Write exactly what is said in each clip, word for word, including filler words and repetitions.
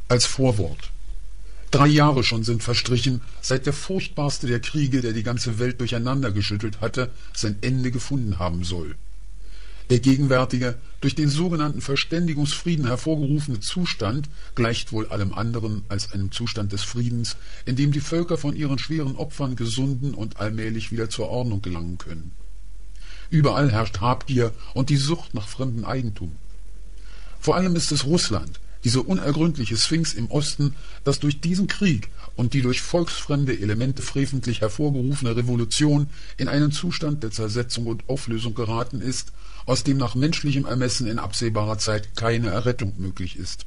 Als Vorwort. Drei Jahre schon sind verstrichen, seit der furchtbarste der Kriege, der die ganze Welt durcheinandergeschüttelt hatte, sein Ende gefunden haben soll. Der gegenwärtige, durch den sogenannten Verständigungsfrieden hervorgerufene Zustand gleicht wohl allem anderen als einem Zustand des Friedens, in dem die Völker von ihren schweren Opfern gesunden und allmählich wieder zur Ordnung gelangen können. Überall herrscht Habgier und die Sucht nach fremdem Eigentum. Vor allem ist es Russland, diese unergründliche Sphinx im Osten, das durch diesen Krieg und die durch volksfremde Elemente freventlich hervorgerufene Revolution in einen Zustand der Zersetzung und Auflösung geraten ist, aus dem nach menschlichem Ermessen in absehbarer Zeit keine Errettung möglich ist.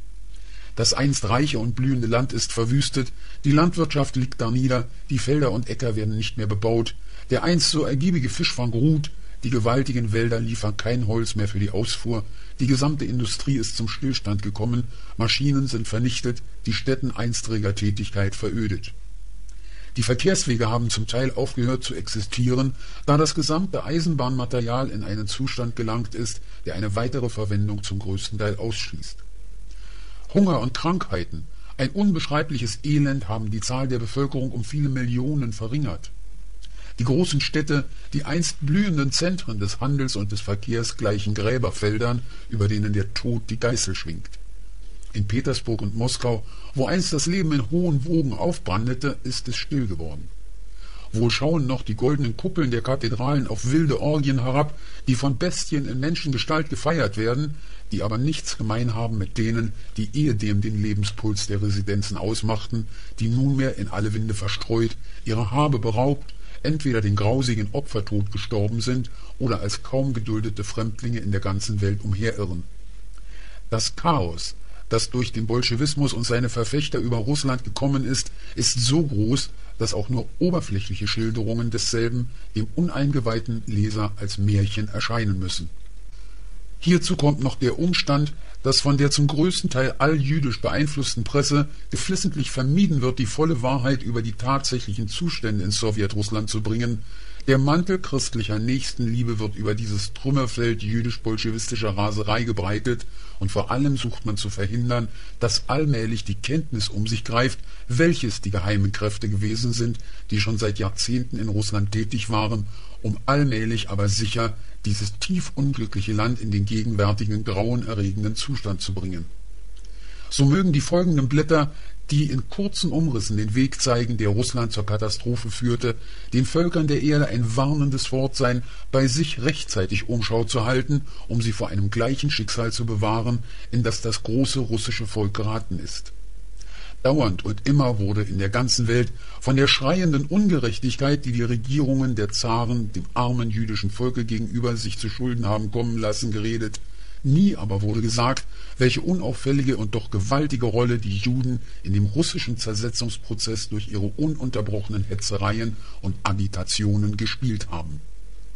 Das einst reiche und blühende Land ist verwüstet, die Landwirtschaft liegt darnieder, die Felder und Äcker werden nicht mehr bebaut, der einst so ergiebige Fischfang ruht, die gewaltigen Wälder liefern kein Holz mehr für die Ausfuhr, die gesamte Industrie ist zum Stillstand gekommen, Maschinen sind vernichtet, die Stätten einstriger Tätigkeit verödet. Die Verkehrswege haben zum Teil aufgehört zu existieren, da das gesamte Eisenbahnmaterial in einen Zustand gelangt ist, der eine weitere Verwendung zum größten Teil ausschließt. Hunger und Krankheiten, ein unbeschreibliches Elend haben die Zahl der Bevölkerung um viele Millionen verringert. Die großen Städte, die einst blühenden Zentren des Handels und des Verkehrs gleichen Gräberfeldern, über denen der Tod die Geißel schwingt. In Petersburg und Moskau, wo einst das Leben in hohen Wogen aufbrandete, ist es still geworden. Wohl schauen noch die goldenen Kuppeln der Kathedralen auf wilde Orgien herab, die von Bestien in Menschengestalt gefeiert werden, die aber nichts gemein haben mit denen, die ehedem den Lebenspuls der Residenzen ausmachten, die nunmehr in alle Winde verstreut, ihrer Habe beraubt, entweder den grausigen Opfertod gestorben sind oder als kaum geduldete Fremdlinge in der ganzen Welt umherirren. Das Chaos, das durch den Bolschewismus und seine Verfechter über Russland gekommen ist, ist so groß, dass auch nur oberflächliche Schilderungen desselben dem uneingeweihten Leser als Märchen erscheinen müssen. Hierzu kommt noch der Umstand, dass von der zum größten Teil alljüdisch beeinflussten Presse geflissentlich vermieden wird, die volle Wahrheit über die tatsächlichen Zustände in Sowjetrussland zu bringen. Der Mantel christlicher Nächstenliebe wird über dieses Trümmerfeld jüdisch-bolschewistischer Raserei gebreitet, und vor allem sucht man zu verhindern, dass allmählich die Kenntnis um sich greift, welches die geheimen Kräfte gewesen sind, die schon seit Jahrzehnten in Russland tätig waren, um allmählich aber sicher dieses tief unglückliche Land in den gegenwärtigen grauenerregenden Zustand zu bringen. So mögen die folgenden Blätter, die in kurzen Umrissen den Weg zeigen, der Russland zur Katastrophe führte, den Völkern der Erde ein warnendes Wort sein, bei sich rechtzeitig Umschau zu halten, um sie vor einem gleichen Schicksal zu bewahren, in das das große russische Volk geraten ist. Dauernd und immer wurde in der ganzen Welt von der schreienden Ungerechtigkeit, die die Regierungen der Zaren dem armen jüdischen Volke gegenüber sich zu Schulden haben kommen lassen, geredet. Nie aber wurde gesagt, welche unauffällige und doch gewaltige Rolle die Juden in dem russischen Zersetzungsprozess durch ihre ununterbrochenen Hetzereien und Agitationen gespielt haben.